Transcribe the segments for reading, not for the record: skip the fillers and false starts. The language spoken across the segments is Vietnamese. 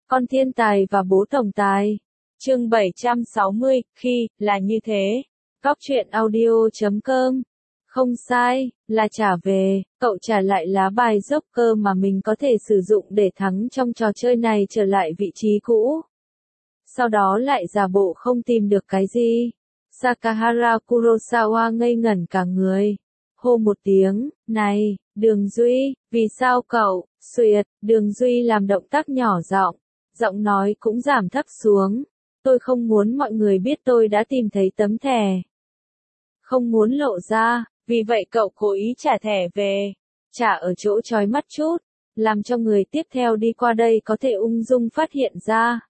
Con thiên tài và bố tổng tài. Chương 760, khi, là như thế. Góc truyện audio.com. Không sai, là trả về, cậu trả lại lá bài Joker mà mình có thể sử dụng để thắng trong trò chơi này trở lại vị trí cũ. Sau đó lại giả bộ không tìm được cái gì. Sakahara Kurosawa ngây ngẩn cả người. Hô một tiếng, này, Đường Duy, vì sao cậu, xuyệt, Đường Duy làm động tác nhỏ giọng nói cũng giảm thấp xuống. Tôi không muốn mọi người biết tôi đã tìm thấy tấm thẻ. Không muốn lộ ra, vì vậy cậu cố ý trả thẻ về. Trả ở chỗ chói mắt chút, làm cho người tiếp theo đi qua đây có thể ung dung phát hiện ra.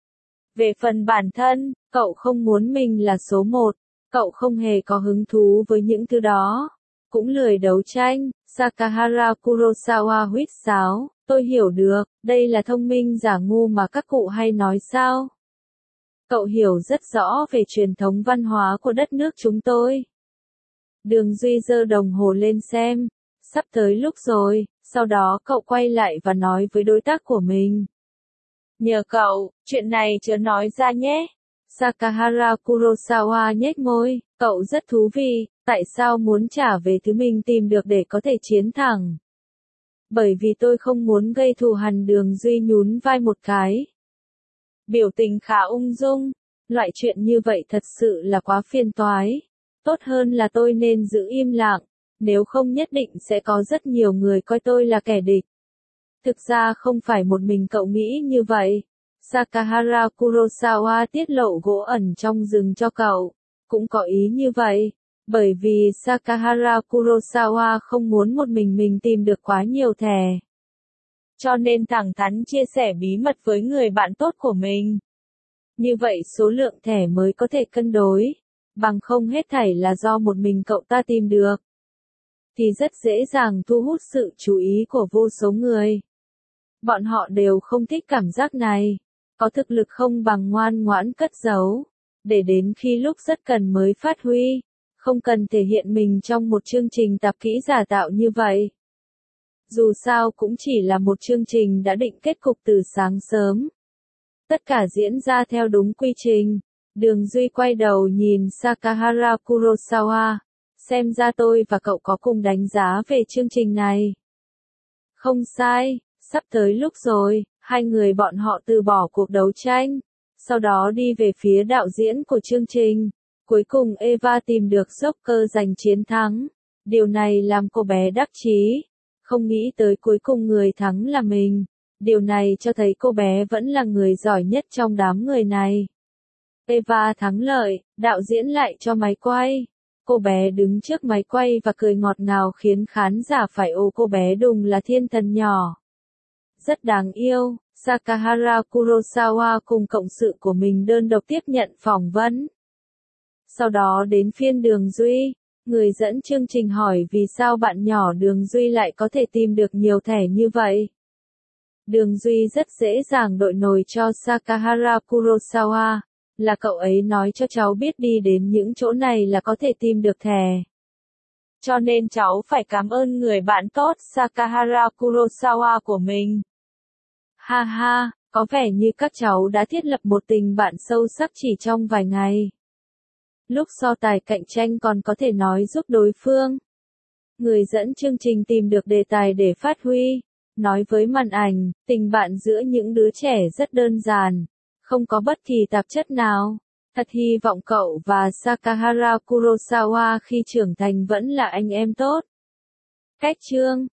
Về phần bản thân, cậu không muốn mình là số 1, cậu không hề có hứng thú với những thứ đó. Cũng lười đấu tranh, Sakahara Kurosawa huýt sáo, tôi hiểu được, đây là thông minh giả ngu mà các cụ hay nói sao. Cậu hiểu rất rõ về truyền thống văn hóa của đất nước chúng tôi. Đường Duy giơ đồng hồ lên xem, sắp tới lúc rồi, sau đó cậu quay lại và nói với đối tác của mình. Nhờ cậu, chuyện này chớ nói ra nhé. Sakahara Kurosawa nhếch môi, cậu rất thú vị, tại sao muốn trả về thứ mình tìm được để có thể chiến thắng? Bởi vì tôi không muốn gây thù hằn. Đường Duy nhún vai một cái. Biểu tình khá ung dung, loại chuyện như vậy thật sự là quá phiền toái. Tốt hơn là tôi nên giữ im lặng, nếu không nhất định sẽ có rất nhiều người coi tôi là kẻ địch. Thực ra không phải một mình cậu nghĩ như vậy. Sakahara Kurosawa tiết lộ gỗ ẩn trong rừng cho cậu, cũng có ý như vậy. Bởi vì Sakahara Kurosawa không muốn một mình tìm được quá nhiều thẻ. Cho nên thẳng thắn chia sẻ bí mật với người bạn tốt của mình. Như vậy số lượng thẻ mới có thể cân đối, bằng không hết thảy là do một mình cậu ta tìm được. Thì rất dễ dàng thu hút sự chú ý của vô số người. Bọn họ đều không thích cảm giác này. Có thực lực không bằng ngoan ngoãn cất giấu, để đến khi lúc rất cần mới phát huy, không cần thể hiện mình trong một chương trình tạp kỹ giả tạo như vậy. Dù sao cũng chỉ là một chương trình đã định kết cục từ sáng sớm. Tất cả diễn ra theo đúng quy trình. Đường Duy quay đầu nhìn Sakahara Kurosawa, xem ra tôi và cậu có cùng đánh giá về chương trình này. Không sai, sắp tới lúc rồi. Hai người bọn họ từ bỏ cuộc đấu tranh, sau đó đi về phía đạo diễn của chương trình. Cuối cùng Eva tìm được Joker giành chiến thắng. Điều này làm cô bé đắc chí. Không nghĩ tới cuối cùng người thắng là mình. Điều này cho thấy cô bé vẫn là người giỏi nhất trong đám người này. Eva thắng lợi, đạo diễn lại cho máy quay. Cô bé đứng trước máy quay và cười ngọt ngào khiến khán giả phải ồ cô bé đúng là thiên thần nhỏ. Rất đáng yêu. Sakahara Kurosawa cùng cộng sự của mình đơn độc tiếp nhận phỏng vấn. Sau đó đến phiên Đường Duy, người dẫn chương trình hỏi vì sao bạn nhỏ Đường Duy lại có thể tìm được nhiều thẻ như vậy. Đường Duy rất dễ dàng đội nổi cho Sakahara Kurosawa, là cậu ấy nói cho cháu biết đi đến những chỗ này là có thể tìm được thẻ. Cho nên cháu phải cảm ơn người bạn tốt Sakahara Kurosawa của mình. Ha ha, có vẻ như các cháu đã thiết lập một tình bạn sâu sắc chỉ trong vài ngày. Lúc so tài cạnh tranh còn có thể nói giúp đối phương. Người dẫn chương trình tìm được đề tài để phát huy, nói với màn ảnh, tình bạn giữa những đứa trẻ rất đơn giản, không có bất kỳ tạp chất nào. Thật hy vọng cậu và Sakahara Kurosawa khi trưởng thành vẫn là anh em tốt. Cách chương